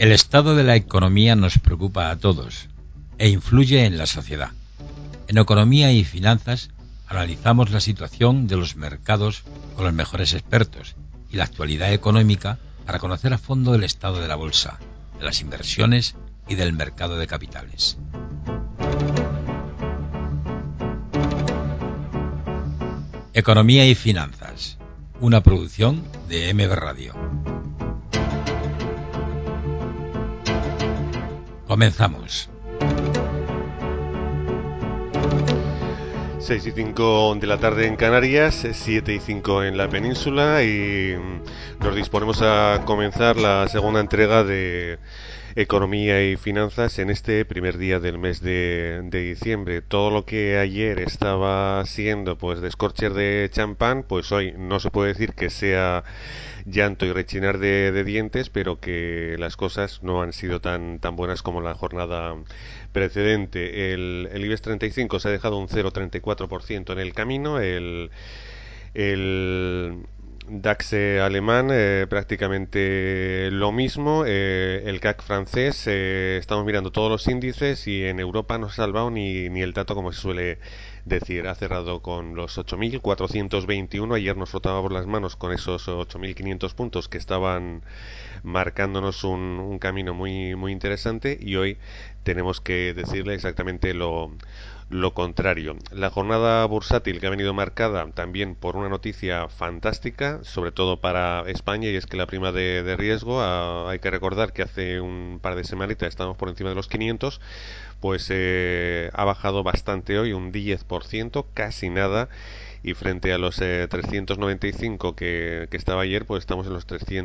El estado de la economía nos preocupa a todos e influye en la sociedad. En Economía y Finanzas analizamos la situación de los mercados con los mejores expertos y la actualidad económica para conocer a fondo el estado de la bolsa, de las inversiones y del mercado de capitales. Economía y Finanzas, una producción de MB Radio. Comenzamos. 6:05 de la tarde en Canarias, 7:05 en la península y nos disponemos a comenzar la segunda entrega de Economía y Finanzas en este primer día del mes de diciembre. Todo lo que ayer estaba siendo pues descorcher de champán, pues hoy no se puede decir que sea llanto y rechinar de dientes, pero que las cosas no han sido tan buenas como la jornada precedente. El IBEX 35 se ha dejado un 0,34% en el camino. El DAX alemán prácticamente lo mismo. El CAC francés, estamos mirando todos los índices y en Europa no se ha salvado ni el dato, como se suele decir. Ha cerrado con los 8.421. Ayer nos frotábamos las manos con esos 8.500 puntos que estaban marcándonos un camino muy interesante, y hoy tenemos que decirle exactamente lo contrario. La jornada bursátil que ha venido marcada también por una noticia fantástica, sobre todo para España, y es que la prima de riesgo, hay que recordar que hace un par de semanitas estábamos por encima de los 500, pues ha bajado bastante hoy, un 10%, casi nada, y frente a los 395 que estaba ayer, pues estamos en los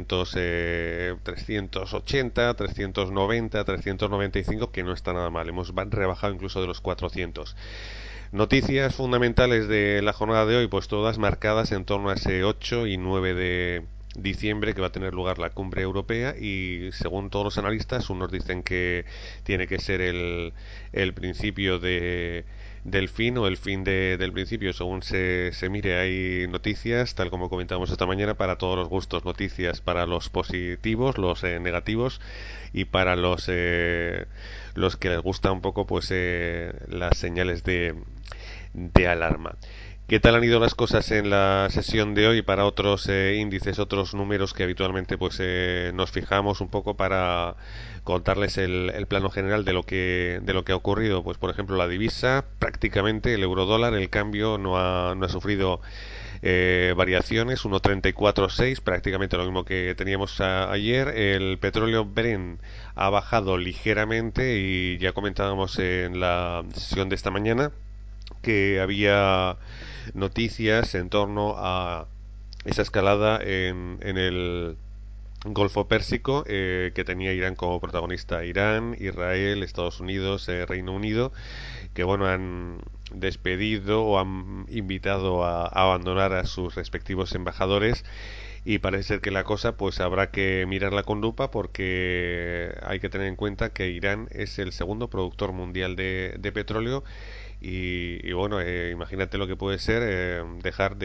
380, 390, 395, que no está nada mal. Hemos rebajado incluso de los 400. Noticias fundamentales de la jornada de hoy, pues todas marcadas en torno a ese 8 y 9 de diciembre, que va a tener lugar la cumbre europea, y según todos los analistas, unos dicen que tiene que ser el principio del fin, o el fin del principio, según se mire. Hay noticias, tal como comentamos esta mañana, para todos los gustos. Noticias para los positivos, los negativos, y para los que les gusta un poco pues las señales de alarma. ¿Qué tal han ido las cosas en la sesión de hoy para otros índices, otros números que habitualmente pues nos fijamos un poco para contarles el plano general de lo que ha ocurrido? Pues por ejemplo la divisa, prácticamente el eurodólar, el cambio no ha sufrido variaciones, 1,34,6, prácticamente lo mismo que teníamos ayer. El petróleo Brent ha bajado ligeramente, y ya comentábamos en la sesión de esta mañana que había noticias en torno a esa escalada en el Golfo Pérsico, que tenía Irán como protagonista. Irán, Israel, Estados Unidos, Reino Unido, que bueno, han despedido o han invitado a abandonar a sus respectivos embajadores, y parece ser que la cosa pues habrá que mirarla con lupa, porque hay que tener en cuenta que Irán es el segundo productor mundial de petróleo, y bueno, imagínate lo que puede ser dejar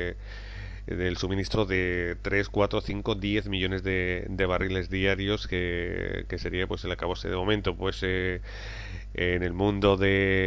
del suministro de 3, 4, 5, 10 millones de barriles diarios, que sería pues el acabose. De momento pues en el mundo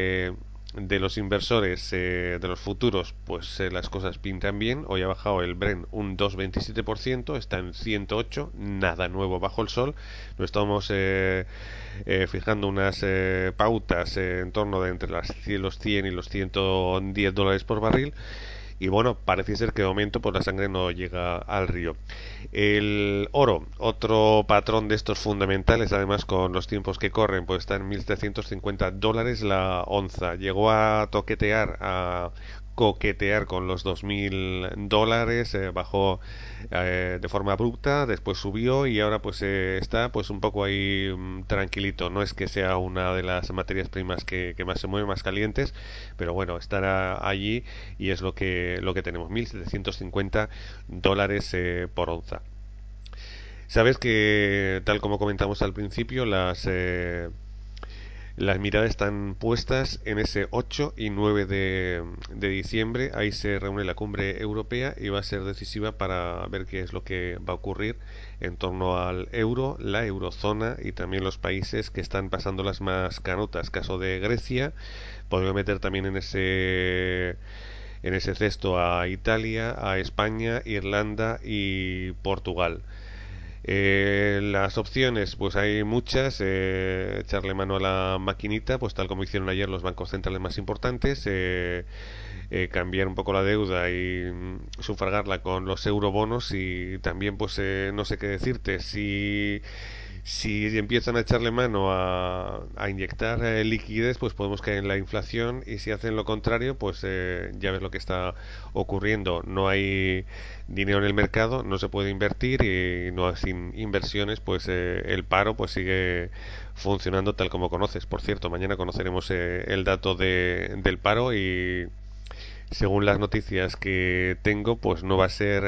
de los inversores, de los futuros, pues las cosas pintan bien. Hoy ha bajado el Brent un 2,27%, está en 108, nada nuevo bajo el sol. Nos estamos fijando unas pautas en torno de entre los 100 y los 110 dólares por barril. Y bueno, parece ser que de momento pues la sangre no llega al río. El oro, otro patrón de estos fundamentales, además con los tiempos que corren, pues está en 1.750 dólares la onza. Llegó a coquetear con los 2.000 dólares, bajó de forma abrupta, después subió, y ahora pues está pues un poco ahí tranquilito. No es que sea una de las materias primas que más se mueven, más calientes, pero bueno, estará allí, y es lo que tenemos, 1.750 dólares por onza. Sabes que, tal como comentamos al principio, las miradas están puestas en ese 8 y 9 de diciembre. Ahí se reúne la cumbre europea y va a ser decisiva para ver qué es lo que va a ocurrir en torno al euro, la eurozona y también los países que están pasando las más canutas. Caso de Grecia, podría meter también en ese cesto a Italia, a España, Irlanda y Portugal. Las opciones, pues hay muchas. Echarle mano a la maquinita, pues tal como hicieron ayer los bancos centrales más importantes. Cambiar un poco la deuda y sufragarla con los eurobonos. Y también, pues no sé qué decirte. Si empiezan a echarle mano a inyectar liquidez, pues podemos caer en la inflación, y si hacen lo contrario, pues ya ves lo que está ocurriendo. No hay dinero en el mercado, no se puede invertir, y no sin inversiones, pues el paro pues sigue funcionando tal como conoces. Por cierto, mañana conoceremos el dato del paro, y según las noticias que tengo, pues no va a ser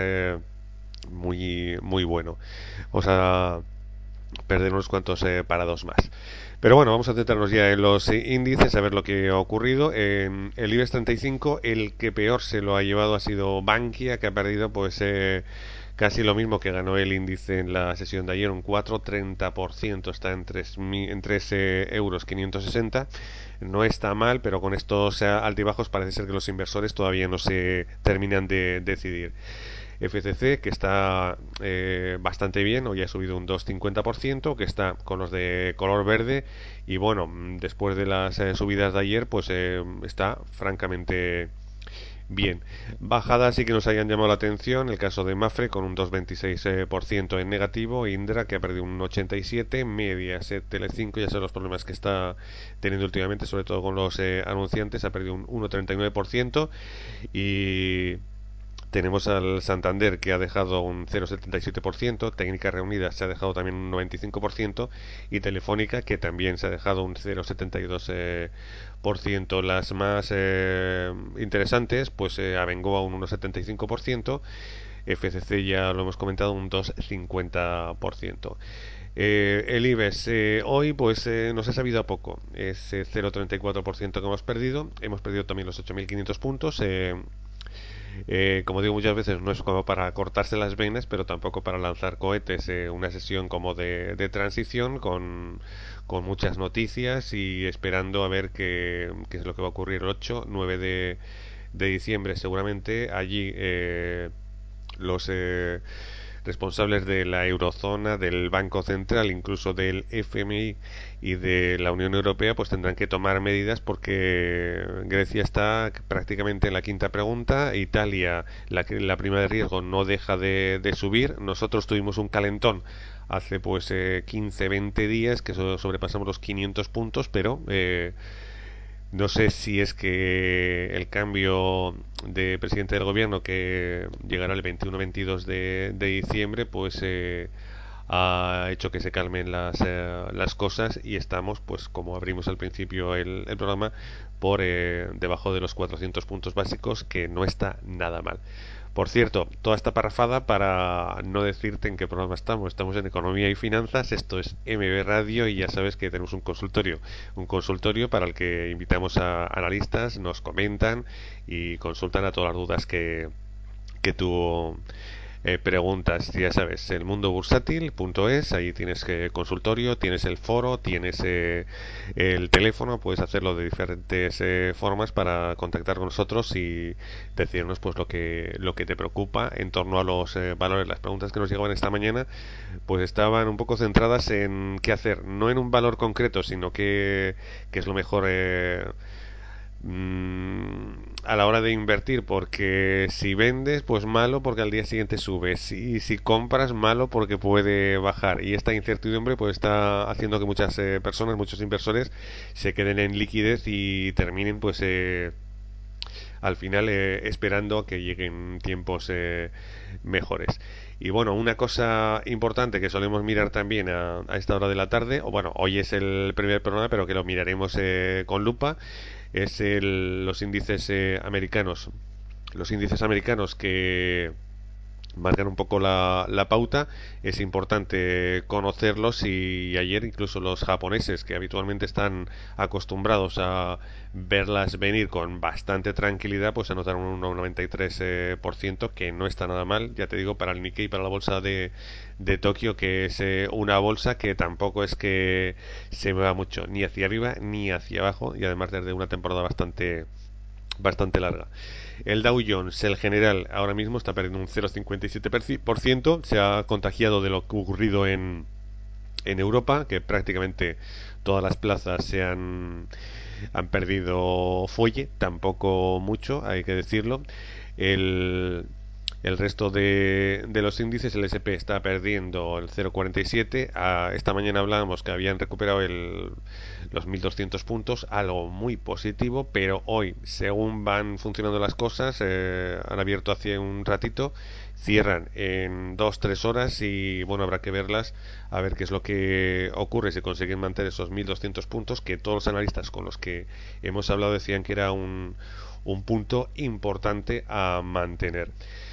muy bueno. O sea, perder unos cuantos parados más. Pero bueno, vamos a centrarnos ya en los índices, a ver lo que ha ocurrido. En el IBEX 35, el que peor se lo ha llevado ha sido Bankia, que ha perdido pues casi lo mismo que ganó el índice en la sesión de ayer, un 4,30%. Está en 3 euros 560. No está mal, pero con estos altibajos parece ser que los inversores todavía no se terminan de decidir. FCC, que está bastante bien, hoy ha subido un 2,50%, que está con los de color verde, y bueno, después de las subidas de ayer, pues está francamente bien. Bajadas sí que nos hayan llamado la atención, el caso de Mafre con un 2,26% en negativo, Indra que ha perdido un 87%, Mediaset, Telecinco, ya son los problemas que está teniendo últimamente, sobre todo con los anunciantes, ha perdido un 1,39%, y tenemos al Santander, que ha dejado un 0,77%, Técnicas Reunidas se ha dejado también un 95%, y Telefónica, que también se ha dejado un 0,72%. Las más interesantes, pues Abengoa un 1,75%, FCC ya lo hemos comentado un 2,50%. El IBEX hoy pues nos ha sabido a poco, es 0,34% que hemos perdido también los 8.500 puntos. Como digo muchas veces, no es como para cortarse las venas, pero tampoco para lanzar cohetes. Una sesión como de transición con muchas noticias, y esperando a ver qué es lo que va a ocurrir el 8, 9 de diciembre. Seguramente allí los responsables de la eurozona, del Banco Central, incluso del FMI y de la Unión Europea, pues tendrán que tomar medidas, porque Grecia está prácticamente en la quinta pregunta, Italia, la prima de riesgo no deja de subir. Nosotros tuvimos un calentón hace pues 15-20 días que sobrepasamos los 500 puntos, pero no sé si es que el cambio de presidente del gobierno, que llegará el 21-22 de diciembre, pues ha hecho que se calmen las cosas, y estamos, pues como abrimos al principio el programa, por debajo de los 400 puntos básicos, que no está nada mal. Por cierto, toda esta parrafada para no decirte en qué programa estamos. Estamos en Economía y Finanzas, esto es MB Radio, y ya sabes que tenemos un consultorio para el que invitamos a analistas, nos comentan y consultan a todas las dudas que tú preguntas. Ya sabes, elmundobursátil.es, ahí tienes consultorio, tienes el foro, tienes el teléfono, puedes hacerlo de diferentes formas para contactar con nosotros y decirnos pues lo que te preocupa en torno a los valores. Las preguntas que nos llegaban esta mañana pues estaban un poco centradas en qué hacer, no en un valor concreto, sino qué es lo mejor a la hora de invertir, porque si vendes, pues malo, porque al día siguiente sube, si compras, malo, porque puede bajar, y esta incertidumbre pues está haciendo que muchas personas, muchos inversores se queden en liquidez y terminen pues al final esperando a que lleguen tiempos mejores. Y bueno, una cosa importante que solemos mirar también a esta hora de la tarde, o bueno, hoy es el primer programa, pero que lo miraremos con lupa, es los índices americanos. Los índices americanos que marcan un poco la pauta. Es importante conocerlos, y ayer incluso los japoneses, que habitualmente están acostumbrados a verlas venir con bastante tranquilidad, pues anotaron un 93%, que no está nada mal, ya te digo, para el Nikkei, para la bolsa de Tokio, que es una bolsa que tampoco es que se mueva mucho, ni hacia arriba ni hacia abajo, y además desde una temporada bastante larga. El Dow Jones, el general, ahora mismo está perdiendo un 0,57%. Se ha contagiado de lo que ha ocurrido en Europa, que prácticamente todas las plazas han perdido fuelle, tampoco mucho, hay que decirlo. El, el resto de los índices, el S&P está perdiendo el 0,47. Esta mañana hablábamos que habían recuperado los 1.200 puntos, algo muy positivo, pero hoy, según van funcionando las cosas, han abierto hace un ratito, cierran en 2-3 horas, y bueno, habrá que verlas, a ver qué es lo que ocurre, si consiguen mantener esos 1.200 puntos, que todos los analistas con los que hemos hablado decían que era un punto importante a mantener.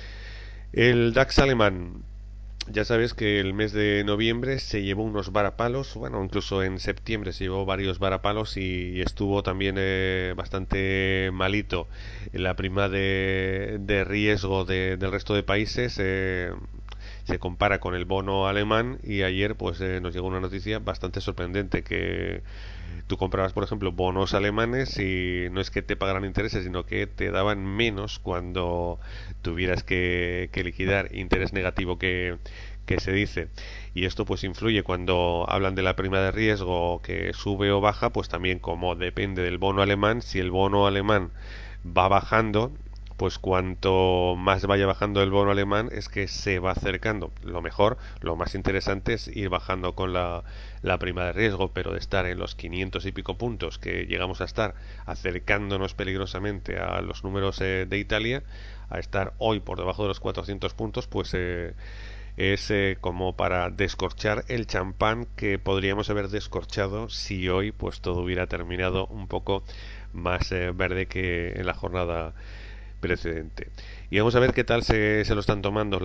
El DAX alemán, ya sabes que el mes de noviembre se llevó unos varapalos, bueno, incluso en septiembre se llevó varios varapalos, y estuvo también bastante malito en la prima de riesgo del resto de países. Se compara con el bono alemán, y ayer pues nos llegó una noticia bastante sorprendente, que tú comprabas, por ejemplo, bonos alemanes, y no es que te pagaran intereses, sino que te daban menos cuando tuvieras que liquidar, interés negativo que se dice. Y esto pues influye cuando hablan de la prima de riesgo, que sube o baja, pues también, como depende del bono alemán, si el bono alemán va bajando, pues cuanto más vaya bajando el bono alemán, es que se va acercando. Lo mejor, lo más interesante es ir bajando con la prima de riesgo, pero de estar en los 500 y pico puntos que llegamos a estar, acercándonos peligrosamente a los números de Italia, a estar hoy por debajo de los 400 puntos, pues es como para descorchar el champán que podríamos haber descorchado si hoy pues todo hubiera terminado un poco más verde que en la jornada precedente. Y vamos a ver qué tal se lo están tomando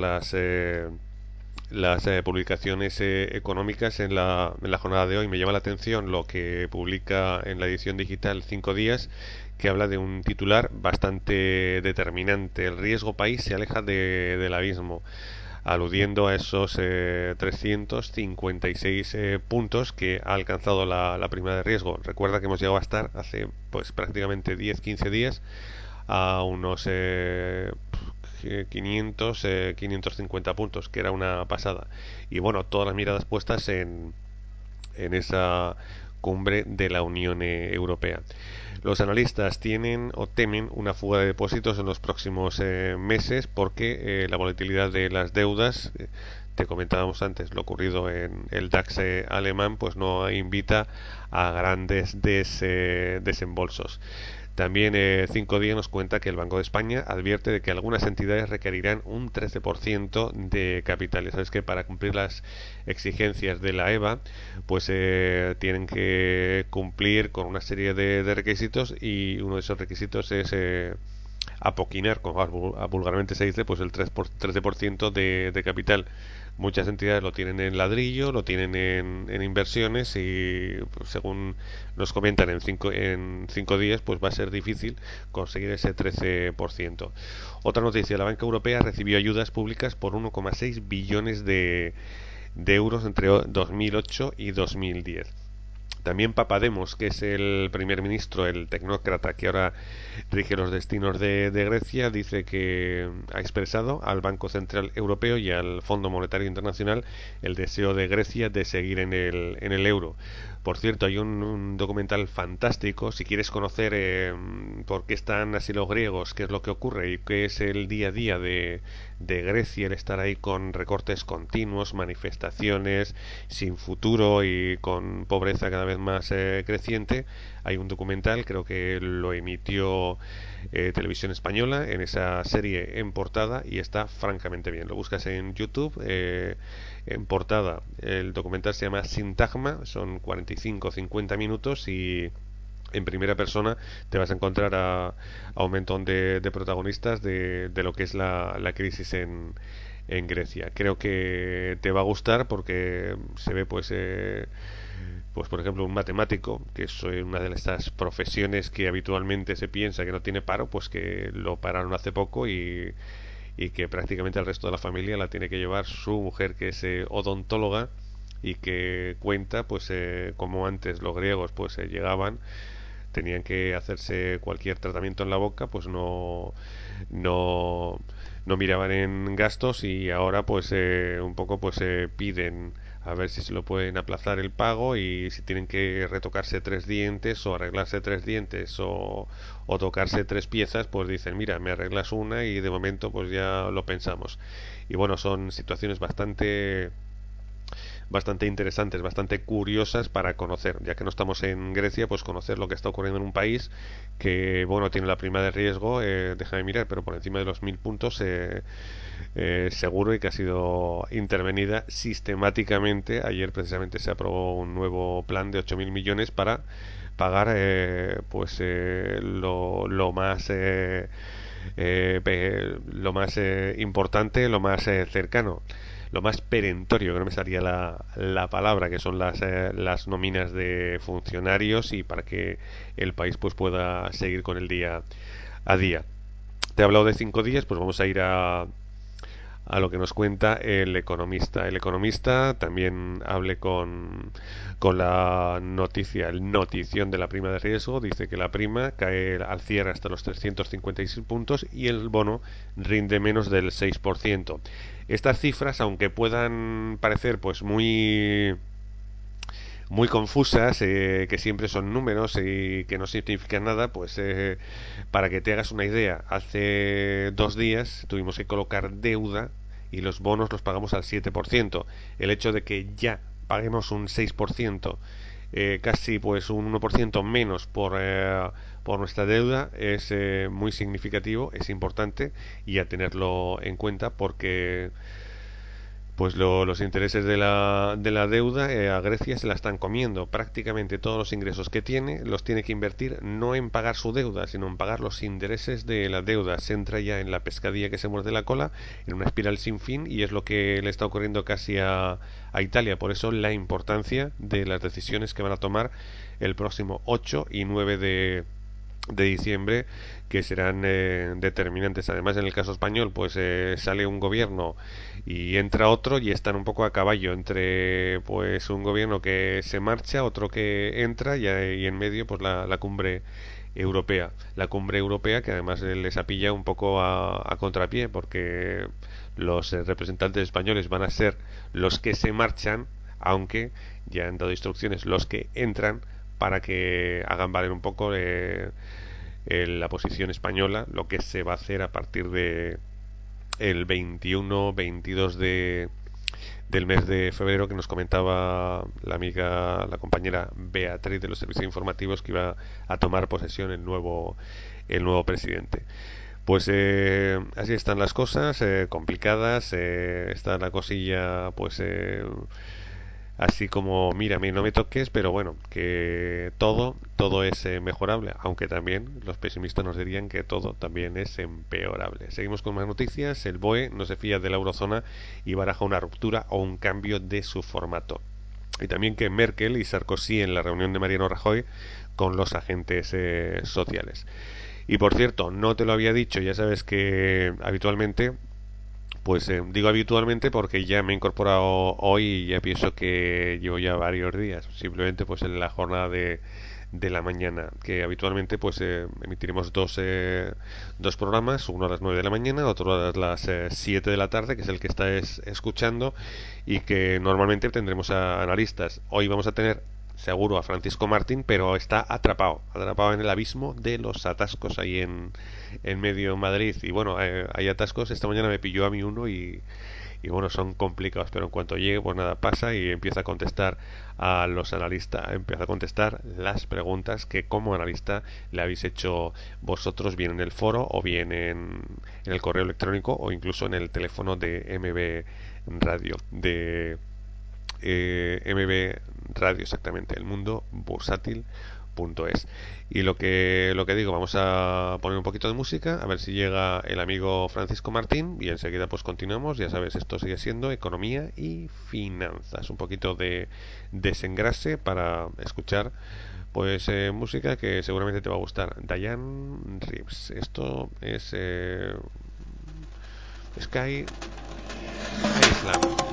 las publicaciones económicas en la jornada de hoy. Me llama la atención lo que publica en la edición digital 5 días, que habla de un titular bastante determinante: el riesgo país se aleja del abismo, aludiendo a esos 356 puntos que ha alcanzado la prima de riesgo. Recuerda que hemos llegado a estar hace pues prácticamente 10-15 días a unos 550 puntos, que era una pasada. Y bueno, todas las miradas puestas en esa cumbre de la Unión Europea. Los analistas tienen o temen una fuga de depósitos en los próximos meses, porque la volatilidad de las deudas, te comentábamos antes lo ocurrido en el DAX alemán, pues no invita a grandes desembolsos. También 5 días nos cuenta que el Banco de España advierte de que algunas entidades requerirán un 13% de capital. Ya sabes que para cumplir las exigencias de la EBA, pues tienen que cumplir con una serie de requisitos, y uno de esos requisitos es apoquinar, como vulgarmente se dice, pues el 13% de capital. Muchas entidades lo tienen en ladrillo, lo tienen en inversiones, y pues, según nos comentan, en cinco días pues va a ser difícil conseguir ese 13%. Otra noticia: la banca europea recibió ayudas públicas por 1,6 billones de euros entre 2008 y 2010. También Papademos, que es el primer ministro, el tecnócrata que ahora rige los destinos de Grecia, dice que ha expresado al Banco Central Europeo y al Fondo Monetario Internacional el deseo de Grecia de seguir en el euro. Por cierto, hay un documental fantástico, si quieres conocer por qué están así los griegos, qué es lo que ocurre y qué es el día a día de Grecia, el estar ahí con recortes continuos, manifestaciones, sin futuro y con pobreza cada vez más creciente. Hay un documental, creo que lo emitió Televisión Española, en esa serie en portada, y está francamente bien. Lo buscas en YouTube, en portada. El documental se llama Sintagma, son 45-50 minutos, y en primera persona te vas a encontrar a un montón de protagonistas de lo que es la crisis en Grecia. Creo que te va a gustar porque se ve pues por ejemplo un matemático, que es una de estas profesiones que habitualmente se piensa que no tiene paro, pues que lo pararon hace poco y que prácticamente el resto de la familia la tiene que llevar su mujer, que es odontóloga, y que cuenta pues como antes los griegos pues llegaban, tenían que hacerse cualquier tratamiento en la boca, pues no, no miraban en gastos, y ahora pues un poco pues piden a ver si se lo pueden aplazar el pago, y si tienen que retocarse tres dientes o arreglarse tres dientes o tocarse tres piezas, pues dicen, mira, me arreglas una y de momento pues ya lo pensamos. Y bueno, son situaciones bastante interesantes, bastante curiosas para conocer, ya que no estamos en Grecia, pues conocer lo que está ocurriendo en un país que, bueno, tiene la prima de riesgo, déjame mirar, pero por encima de los 1000 puntos seguro, y que ha sido intervenida sistemáticamente. Ayer precisamente se aprobó un nuevo plan de 8.000 millones para pagar lo más importante, lo más cercano, lo más perentorio, que no me salía la palabra, que son las nóminas de funcionarios, y para que el país pues pueda seguir con el día a día. Te he hablado de 5 días, pues vamos a ir a lo que nos cuenta el economista. El economista también hable con la noticia, el notición de la prima de riesgo. Dice que la prima cae al cierre hasta los 356 puntos y el bono rinde menos del 6%. Estas cifras, aunque puedan parecer pues muy confusas, que siempre son números y que no significan nada, pues para que te hagas una idea, hace 2 días tuvimos que colocar deuda y los bonos los pagamos al 7%. El hecho de que ya paguemos un 6%, casi pues un 1% menos por nuestra deuda, es muy significativo, es importante, y a tenerlo en cuenta, porque pues los intereses de la deuda a Grecia se la están comiendo. Prácticamente todos los ingresos que tiene los tiene que invertir no en pagar su deuda, sino en pagar los intereses de la deuda. Se entra ya en la pescadilla que se muerde la cola, en una espiral sin fin, y es lo que le está ocurriendo casi a Italia. Por eso la importancia de las decisiones que van a tomar el próximo 8 y 9 de diciembre, que serán determinantes. Además, en el caso español, pues sale un gobierno y entra otro, y están un poco a caballo entre pues un gobierno que se marcha, otro que entra, y en medio pues la cumbre europea. La cumbre europea, que además les ha pillado un poco a contrapié, porque los representantes españoles van a ser los que se marchan, aunque ya han dado instrucciones los que entran para que hagan valer un poco la posición española, lo que se va a hacer a partir de el 21-22 del mes de febrero, que nos comentaba la amiga, la compañera Beatriz de los servicios informativos, que iba a tomar posesión el nuevo presidente. Pues así están las cosas, complicadas, está la cosilla pues así como, mírame, no me toques, pero bueno, que todo es mejorable, aunque también los pesimistas nos dirían que todo también es empeorable. Seguimos con más noticias. El BOE no se fía de la eurozona y baraja una ruptura o un cambio de su formato. Y también que Merkel y Sarkozy en la reunión de Mariano Rajoy con los agentes sociales. Y por cierto, no te lo había dicho, ya sabes que habitualmente, pues digo habitualmente porque ya me he incorporado hoy y ya pienso que llevo ya varios días, simplemente pues en la jornada de la mañana, que habitualmente pues emitiremos dos programas, uno a las 9 de la mañana, otro a las 7 de la tarde, que es el que estás escuchando, y que normalmente tendremos a analistas. Hoy vamos a tener seguro a Francisco Martín, pero está atrapado en el abismo de los atascos ahí en medio Madrid. Y bueno, hay atascos. Esta mañana me pilló a mí uno y bueno, son complicados, pero en cuanto llegue, pues nada, pasa y empieza a contestar a los analistas, empieza a contestar las preguntas que como analista le habéis hecho vosotros, bien en el foro o bien en el correo electrónico o incluso en el teléfono de MB Radio, de MB Radio, exactamente, el mundo bursátil Y lo que digo, vamos a poner un poquito de música, a ver si llega el amigo Francisco Martín, y enseguida pues continuamos. Ya sabes, esto sigue siendo economía y finanzas, un poquito de desengrase para escuchar pues música que seguramente te va a gustar. Diane Reeves, esto es Sky Island.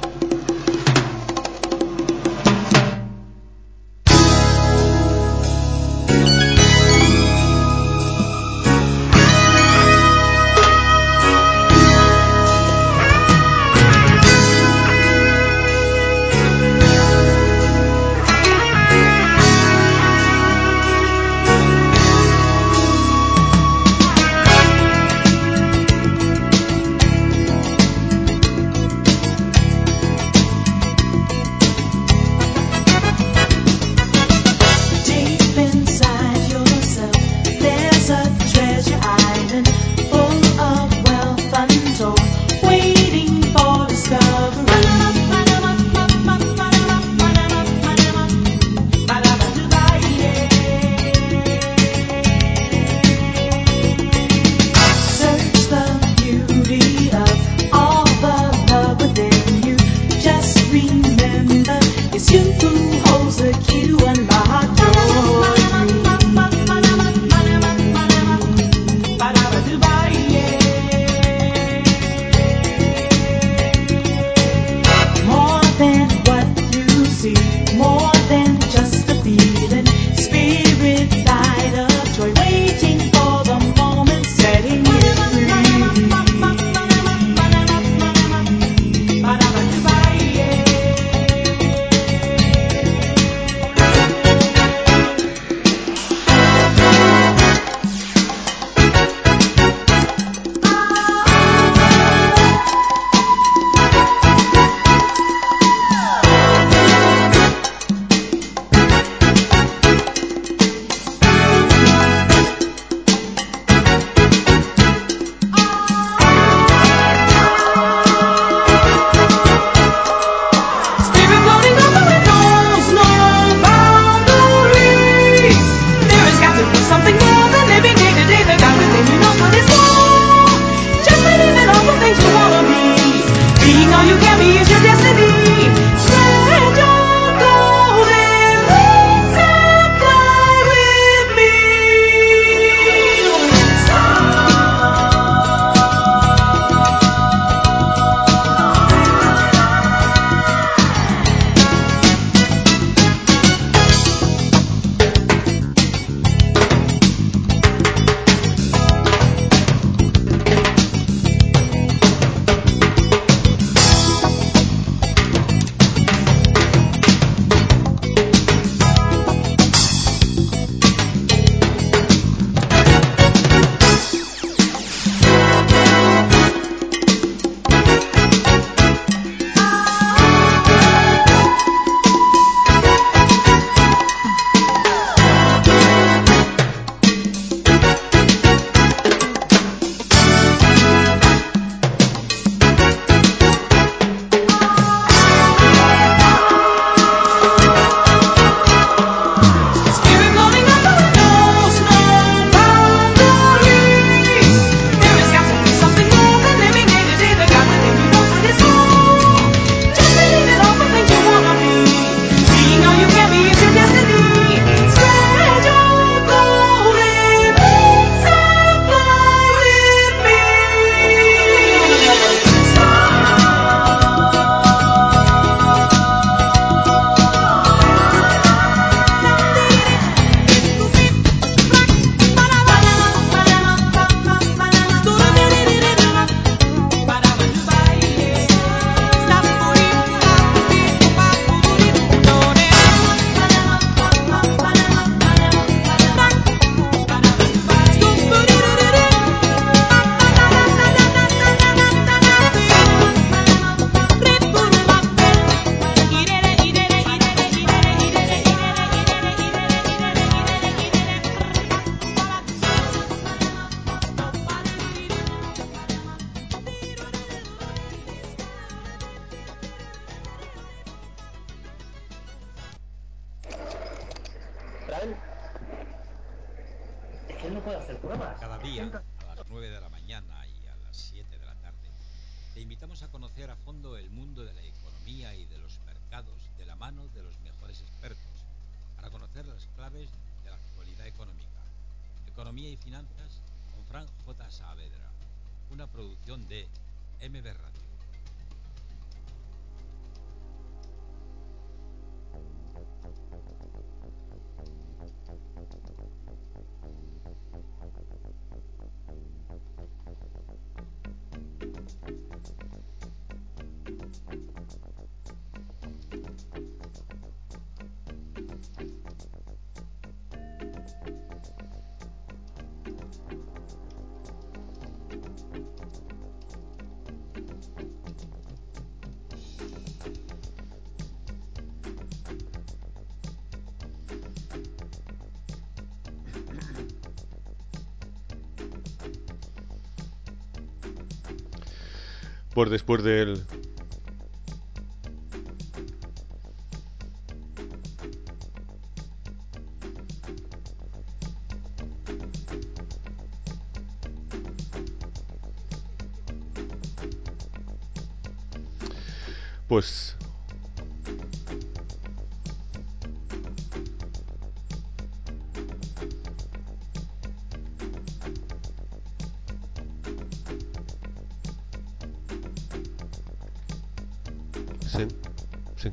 él no puede hacer pruebas. Cada día, a las 9 de la mañana y a las 7 de la tarde, te invitamos a conocer a fondo el mundo de la economía y de los mercados de la mano de los mejores expertos, para conocer las claves de la actualidad económica. Economía y finanzas con Fran J. Saavedra, una producción de MB Radio. Pues después del... Pues... Sí, sí.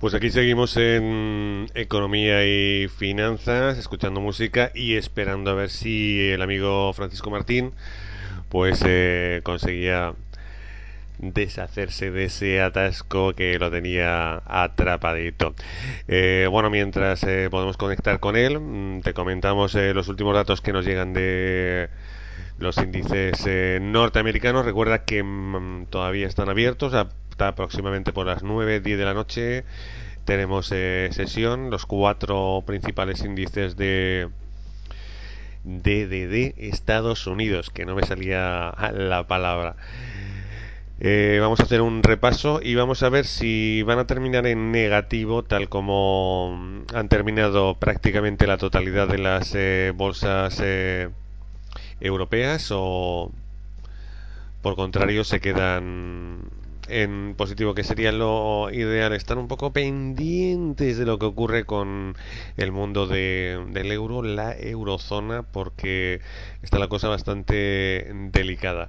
Pues aquí seguimos en economía y finanzas, escuchando música y esperando a ver si el amigo Francisco Martín pues conseguía deshacerse de ese atasco que lo tenía atrapadito. Bueno, mientras podemos conectar con él, te comentamos los últimos datos que nos llegan de los índices norteamericanos. Recuerda que todavía están abiertos hasta aproximadamente por las 9:10 de la noche. Tenemos sesión, los cuatro principales índices de Estados Unidos, que no me salía la palabra. Vamos a hacer un repaso y vamos a ver si van a terminar en negativo, tal como han terminado prácticamente la totalidad de las bolsas europeas, o por contrario se quedan en positivo, que sería lo ideal. Estar un poco pendientes de lo que ocurre con el mundo del euro, la eurozona, porque está la cosa bastante delicada.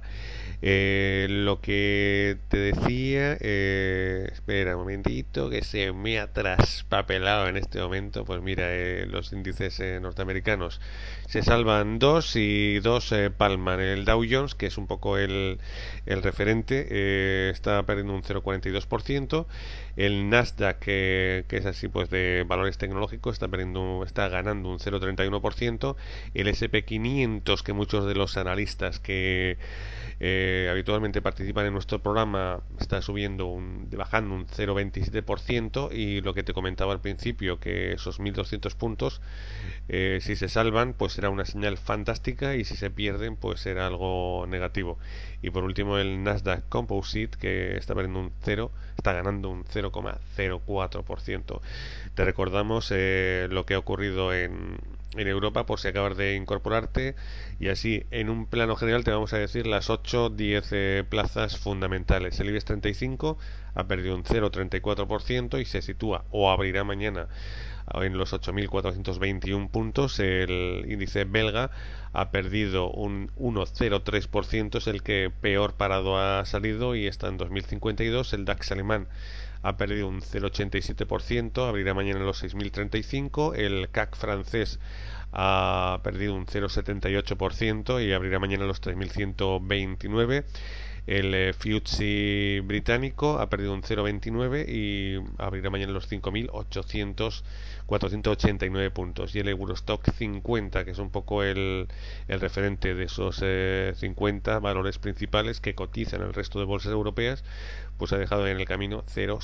Lo que te decía, espera un momentito que se me ha traspapelado en este momento. Pues mira, los índices norteamericanos se salvan dos y dos palman. El Dow Jones, que es un poco el referente, está perdiendo un 0,42%. El Nasdaq, que es así pues de valores tecnológicos, está ganando un 0,31%. El S&P 500, que muchos de los analistas que habitualmente participan en nuestro programa, está bajando un 0,27%. Y lo que te comentaba al principio, que esos 1.200 puntos, si se salvan, pues será una señal fantástica, y si se pierden, pues será algo negativo. Y por último, el Nasdaq Composite, que está ganando un 0,04%. Te recordamos lo que ha ocurrido en Europa, por si acabas de incorporarte, y así en un plano general te vamos a decir las 8-10 plazas fundamentales. El IBEX 35 ha perdido un 0,34% y se sitúa, o abrirá mañana, en los 8.421 puntos. El índice belga ha perdido un 1,03%, es el que peor parado ha salido y está en 2052. El DAX alemán ha perdido un 0,87%, abrirá mañana en los 6.035. El CAC francés ha perdido un 0,78% y abrirá mañana en los 3.129. El FTSE británico ha perdido un 0,29 y abrirá mañana los 5.489 puntos. Y el Eurostock 50, que es un poco el referente de esos 50 valores principales que cotizan en el resto de bolsas europeas, pues ha dejado en el camino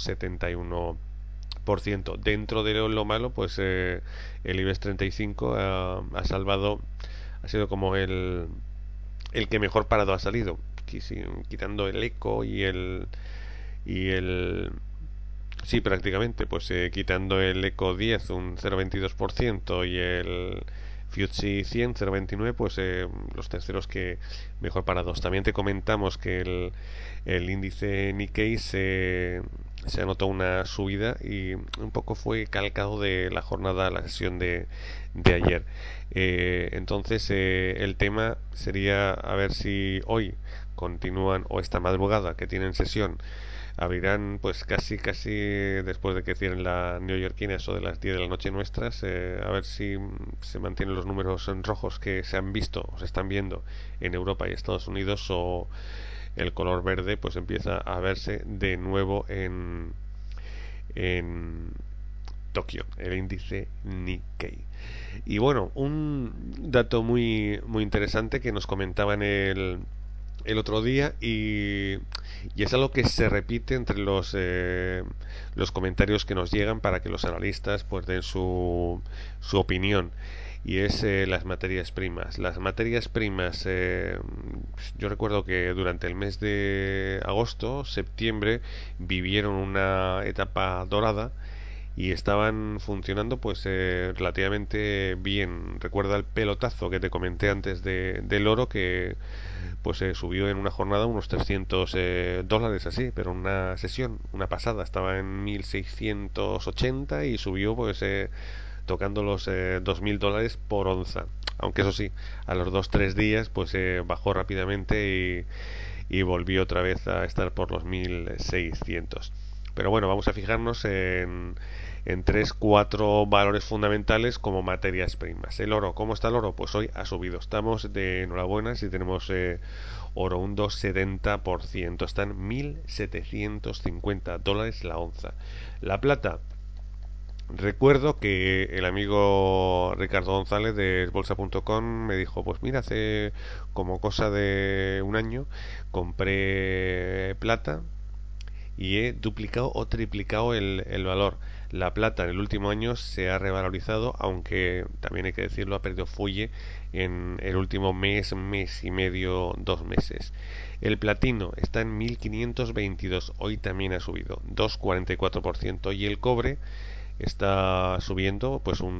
0,71%. Dentro de lo malo, pues el IBEX 35 ha salvado, ha sido como el que mejor parado ha salido, quitando el eco y el sí, prácticamente, pues quitando el eco 10, un 0,22%, y el FTSE 100, 0,29, pues los terceros que mejor parados. También te comentamos que el índice Nikkei se anotó una subida, y un poco fue calcado de la jornada, la sesión de ayer. Entonces el tema sería a ver si hoy continúan, o esta madrugada que tienen sesión, abrirán pues casi después de que cierren la neoyorquina, eso de las 10 de la noche nuestras. A ver si se mantienen los números en rojos que se han visto o se están viendo en Europa y Estados Unidos, o el color verde pues empieza a verse de nuevo en Tokio, el índice Nikkei. Y bueno, un dato muy interesante que nos comentaban el otro día, y es algo que se repite entre los comentarios que nos llegan para que los analistas pues den su opinión, y es las materias primas. Las materias primas, yo recuerdo que durante el mes de agosto, septiembre, vivieron una etapa dorada y estaban funcionando pues relativamente bien. Recuerda el pelotazo que te comenté antes del oro, que pues subió en una jornada unos 300 dólares así, pero una sesión, una pasada, estaba en 1.680 y subió pues tocando los 2.000 dólares por onza. Aunque eso sí, a los 2-3 días pues bajó rápidamente y volvió otra vez a estar por los 1.600. Pero bueno, vamos a fijarnos en 3, 4 valores fundamentales como materias primas. El oro, ¿cómo está el oro? Pues hoy ha subido. Estamos de enhorabuena si tenemos oro un 2,70%. Está en $1.750 la onza. La plata. Recuerdo que el amigo Ricardo González de Bolsa.com me dijo, pues mira, hace como cosa de un año compré plata y he duplicado o triplicado el valor. La plata en el último año se ha revalorizado, aunque también hay que decirlo, ha perdido fuelle en el último mes, mes y medio, 2 meses. El platino está en 1522, hoy también ha subido 2,44%, y el cobre está subiendo pues un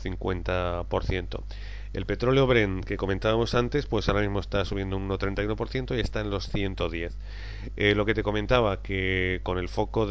0,50%. El petróleo Brent que comentábamos antes, pues ahora mismo está subiendo un 1,31% y está en los 110. Lo que te comentaba, que con el foco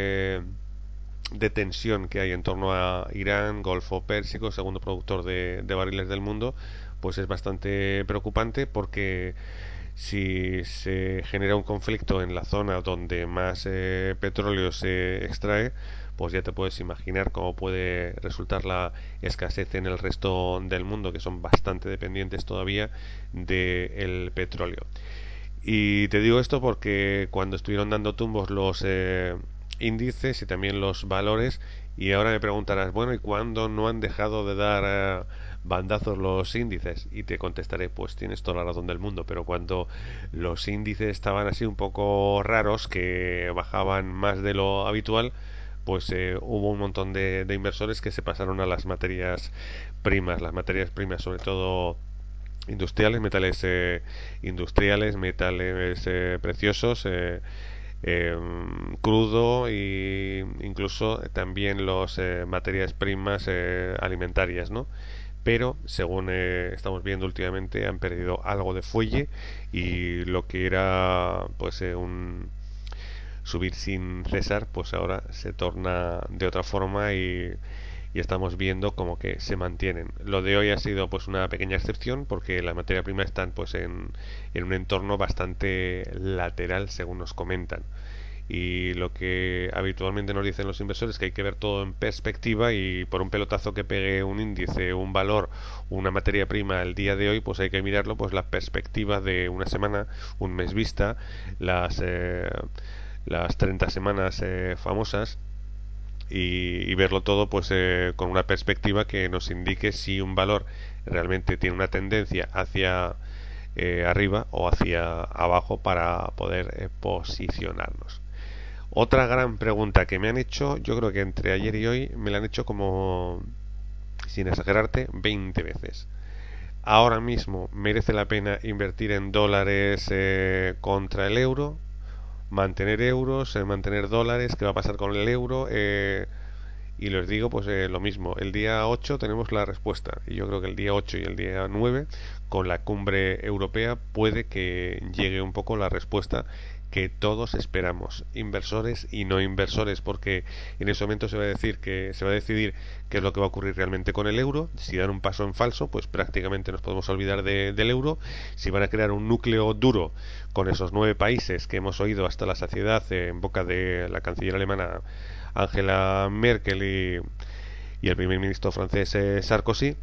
de tensión que hay en torno a Irán, Golfo Pérsico, segundo productor de barriles del mundo, pues es bastante preocupante, porque si se genera un conflicto en la zona donde más petróleo se extrae, pues ya te puedes imaginar cómo puede resultar la escasez en el resto del mundo, que son bastante dependientes todavía del petróleo. Y te digo esto porque cuando estuvieron dando tumbos los índices y también los valores, y ahora me preguntarás, bueno, ¿y cuándo no han dejado de dar bandazos los índices? Y te contestaré, pues tienes toda la razón del mundo, pero cuando los índices estaban así un poco raros, que bajaban más de lo habitual, pues hubo un montón de inversores que se pasaron a las materias primas sobre todo industriales, metales industriales, metales preciosos, eh, crudo, e incluso también los materias primas alimentarias, ¿no? Pero según estamos viendo últimamente, han perdido algo de fuelle, y lo que era pues un subir sin cesar, pues ahora se torna de otra forma, y estamos viendo como que se mantienen. Lo de hoy ha sido pues una pequeña excepción, porque la materia prima están pues en un entorno bastante lateral, según nos comentan. Y lo que habitualmente nos dicen los inversores es que hay que ver todo en perspectiva, y por un pelotazo que pegue un índice, un valor, una materia prima el día de hoy, pues hay que mirarlo pues la perspectiva de una semana, un mes vista, las 30 semanas famosas, y verlo todo pues con una perspectiva que nos indique si un valor realmente tiene una tendencia hacia arriba o hacia abajo, para poder posicionarnos. Otra gran pregunta que me han hecho, yo creo que entre ayer y hoy me la han hecho como, sin exagerarte, 20 veces. Ahora mismo merece la pena invertir en dólares contra el euro, mantener euros, mantener dólares, ¿qué va a pasar con el euro? Y les digo pues lo mismo, el día 8 tenemos la respuesta, y yo creo que el día 8 y el día 9, con la cumbre europea, puede que llegue un poco la respuesta que todos esperamos, inversores y no inversores, porque en ese momento se va a decidir qué es lo que va a ocurrir realmente con el euro. Si dan un paso en falso, pues prácticamente nos podemos olvidar del euro. Si van a crear un núcleo duro con esos 9 países que hemos oído hasta la saciedad en boca de la canciller alemana Angela Merkel y el primer ministro francés Sarkozy,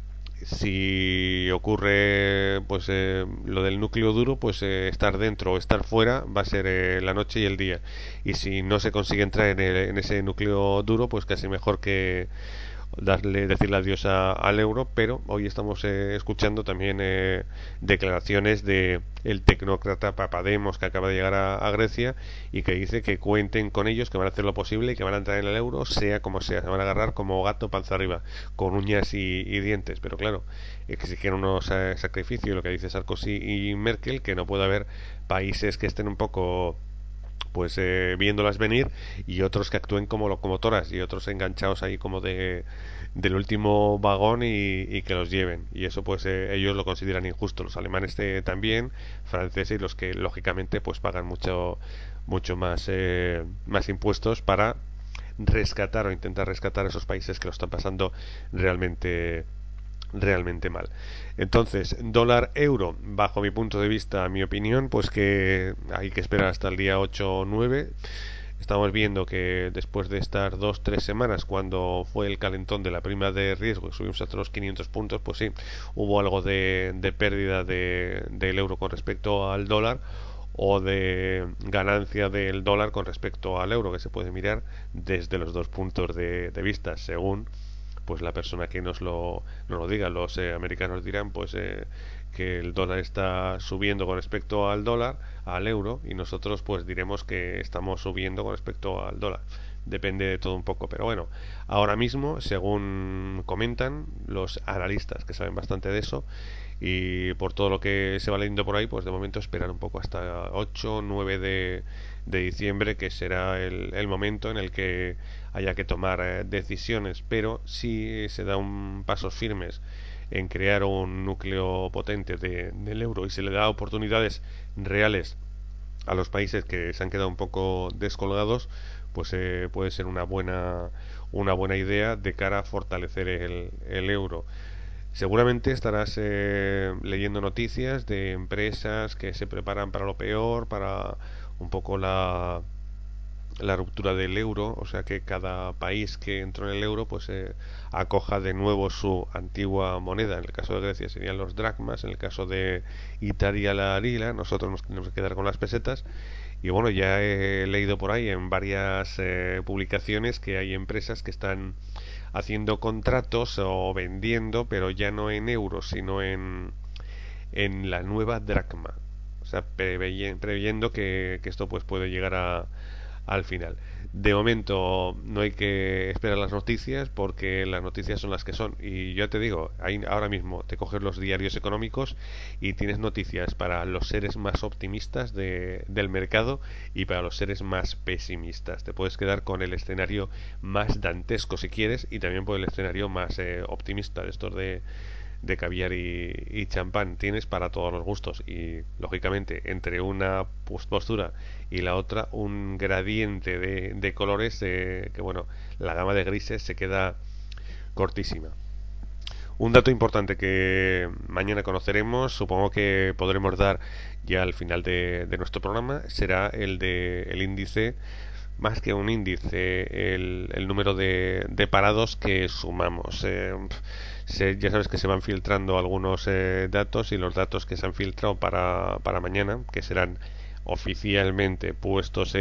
si ocurre pues lo del núcleo duro, pues estar dentro o estar fuera va a ser la noche y el día. Y si no se consigue entrar en ese núcleo duro, pues casi mejor que decirle adiós al euro. Pero hoy estamos escuchando también declaraciones de el tecnócrata Papademos, que acaba de llegar a Grecia, y que dice que cuenten con ellos, que van a hacer lo posible y que van a entrar en el euro sea como sea, se van a agarrar como gato panza arriba, con uñas y dientes. Pero claro, exigen unos sacrificios, lo que dice Sarkozy y Merkel, que no puede haber países que estén un poco pues viéndolas venir, y otros que actúen como locomotoras, y otros enganchados ahí como del último vagón, y que los lleven. Y eso pues ellos lo consideran injusto, los alemanes también, franceses, y los que lógicamente pues pagan mucho más impuestos para rescatar o intentar rescatar a esos países que lo están pasando realmente mal. Entonces, dólar euro, bajo mi punto de vista, mi opinión, pues que hay que esperar hasta el día 8 o 9. estamos viendo que después de estar 2-3 semanas, cuando fue el calentón de la prima de riesgo, subimos hasta los 500 puntos, pues sí, hubo algo de pérdida del euro con respecto al dólar, o de ganancia del dólar con respecto al euro, que se puede mirar desde los dos puntos de vista, según pues la persona que nos lo diga. Los americanos dirán pues que el dólar está subiendo con respecto al dólar, al euro, y nosotros pues diremos que estamos subiendo con respecto al dólar. Depende de todo un poco, pero bueno, ahora mismo, según comentan los analistas que saben bastante de eso, y por todo lo que se va leyendo por ahí, pues de momento esperar un poco hasta 8 9 de diciembre, que será el momento en el que haya que tomar decisiones. Pero si se dan pasos firmes en crear un núcleo potente del euro, y se le da oportunidades reales a los países que se han quedado un poco descolgados, pues puede ser una buena idea de cara a fortalecer el euro. Seguramente estarás leyendo noticias de empresas que se preparan para lo peor, para un poco la ruptura del euro, o sea que cada país que entró en el euro pues acoja de nuevo su antigua moneda. En el caso de Grecia serían los dracmas, en el caso de Italia la lira, nosotros nos tenemos que quedar con las pesetas. Y bueno, ya he leído por ahí en varias publicaciones que hay empresas que están haciendo contratos o vendiendo, pero ya no en euros, sino en la nueva dracma. O sea, preveyendo que esto pues puede llegar al final. De momento no hay que esperar las noticias, porque las noticias son las que son. Y ya te digo, ahora mismo te coges los diarios económicos y tienes noticias para los seres más optimistas del mercado y para los seres más pesimistas. Te puedes quedar con el escenario más dantesco si quieres, y también por el escenario más optimista, de estos de caviar y champán. Tienes para todos los gustos, y lógicamente entre una postura y la otra un gradiente de colores que bueno, la gama de grises se queda cortísima. Un dato importante que mañana conoceremos, supongo que podremos dar ya al final de nuestro programa, será el índice, más que un índice, el número de parados que sumamos. Ya sabes que se van filtrando algunos datos, y los datos que se han filtrado para mañana, que serán oficialmente puestos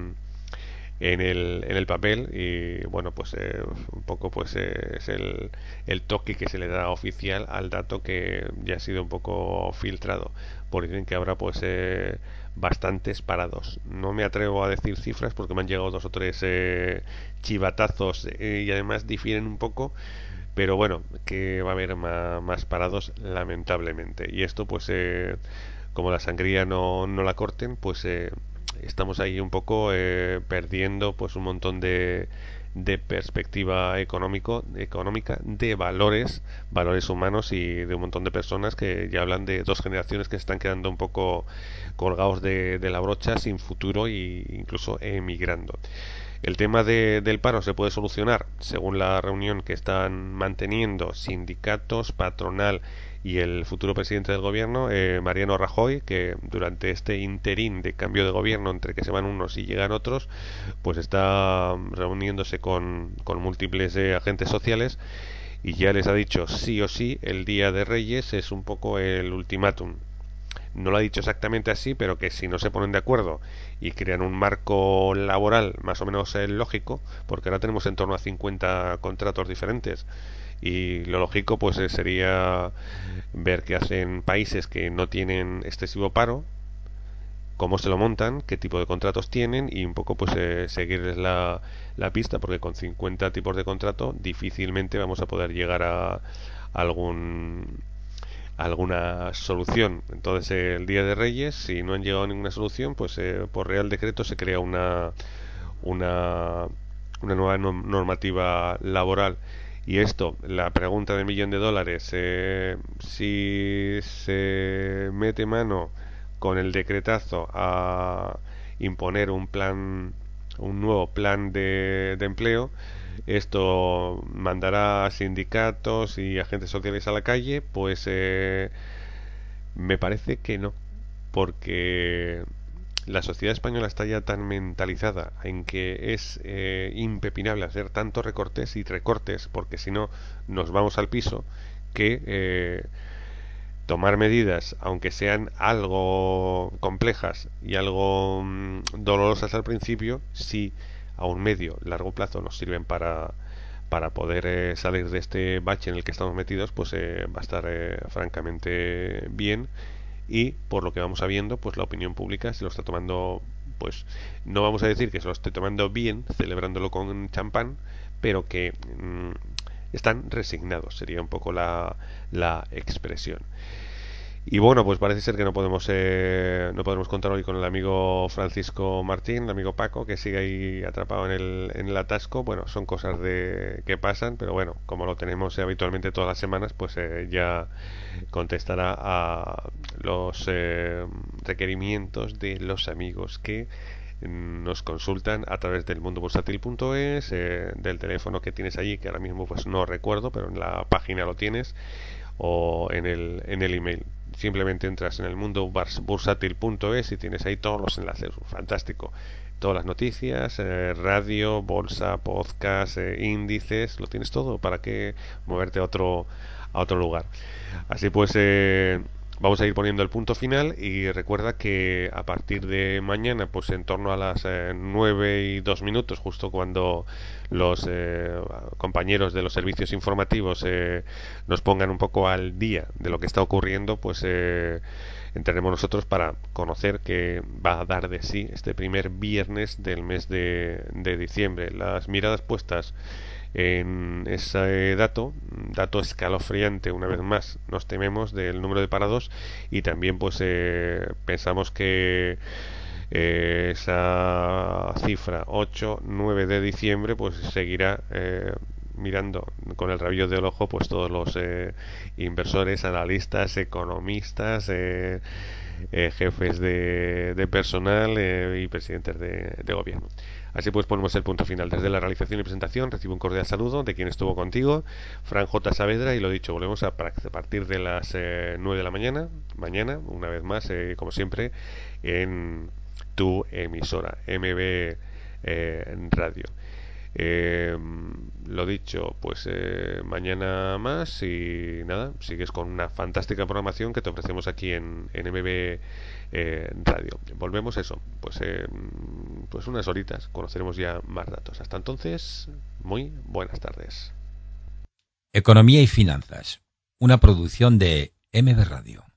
en el papel, y bueno, pues un poco pues es el toque que se le da oficial al dato que ya ha sido un poco filtrado. Por dicen que habrá pues bastantes parados. No me atrevo a decir cifras porque me han llegado dos o tres chivatazos, y además difieren un poco, pero bueno, que va a haber más parados, lamentablemente. Y esto pues como la sangría no la corten, pues estamos ahí un poco perdiendo pues un montón de perspectiva económica, de valores humanos, y de un montón de personas que ya hablan de dos generaciones que se están quedando un poco colgados de la brocha, sin futuro, e incluso emigrando. El tema del paro se puede solucionar, según la reunión que están manteniendo sindicatos, patronal y el futuro presidente del gobierno, Mariano Rajoy, que durante este interín de cambio de gobierno, entre que se van unos y llegan otros, pues está reuniéndose con múltiples agentes sociales, y ya les ha dicho sí o sí, el Día de Reyes es un poco el ultimátum. No lo ha dicho exactamente así, pero que si no se ponen de acuerdo y crean un marco laboral más o menos lógico, porque ahora tenemos en torno a 50 contratos diferentes, y lo lógico pues sería ver qué hacen países que no tienen excesivo paro, cómo se lo montan, qué tipo de contratos tienen, y un poco pues seguirles la pista, porque con 50 tipos de contrato difícilmente vamos a poder llegar a algún alguna solución. Entonces, el Día de Reyes, si no han llegado a ninguna solución, pues por Real Decreto se crea una, una nueva normativa laboral. Y esto, la pregunta del millón de dólares, si se mete mano con el decretazo a imponer un nuevo plan de empleo, esto mandará a sindicatos y agentes sociales a la calle. Pues me parece que no, porque la sociedad española está ya tan mentalizada en que es impepinable hacer tantos recortes y recortes, porque si no nos vamos al piso, que tomar medidas, aunque sean algo complejas y algo dolorosas al principio, si a un medio, largo plazo nos sirven para poder salir de este bache en el que estamos metidos, pues va a estar francamente bien. Y por lo que vamos sabiendo, pues la opinión pública se lo está tomando, pues no vamos a decir que se lo esté tomando bien, celebrándolo con champán, pero que están resignados, sería un poco la expresión. Y bueno, pues parece ser que no podemos contar hoy con el amigo Francisco Martín, el amigo Paco, que sigue ahí atrapado en el atasco. Bueno, son cosas que pasan, pero bueno, como lo tenemos habitualmente todas las semanas, pues ya contestará a los requerimientos de los amigos que nos consultan a través del mundobursátil.es, del teléfono que tienes allí, que ahora mismo pues no recuerdo, pero en la página lo tienes, o en el email. Simplemente entras en el mundobursátil.es y tienes ahí todos los enlaces. Fantástico. Todas las noticias, radio, bolsa, podcast, índices, lo tienes todo. ¿Para qué moverte a otro lugar? Así pues, vamos a ir poniendo el punto final y recuerda que a partir de mañana, pues en torno a las 9:02, justo cuando los compañeros de los servicios informativos nos pongan un poco al día de lo que está ocurriendo, pues entraremos nosotros para conocer qué va a dar de sí este primer viernes del mes de diciembre. Las miradas puestas en ese dato escalofriante, una vez más, nos tememos del número de parados, y también pues pensamos que esa cifra 8-9 de diciembre pues seguirá mirando con el rabillo del ojo pues todos los inversores, analistas, economistas, jefes de personal y presidentes de gobierno. Así pues ponemos el punto final. Desde la realización y presentación recibo un cordial saludo de quien estuvo contigo, Fran J. Saavedra, y lo dicho, volvemos a partir de las 9 de la mañana, una vez más, como siempre, en tu emisora MB Radio. Lo dicho, pues mañana más, y nada, sigues con una fantástica programación que te ofrecemos aquí en MB Radio. Volvemos eso, pues unas horitas, conoceremos ya más datos. Hasta entonces, muy buenas tardes. Economía y finanzas, una producción de MB Radio.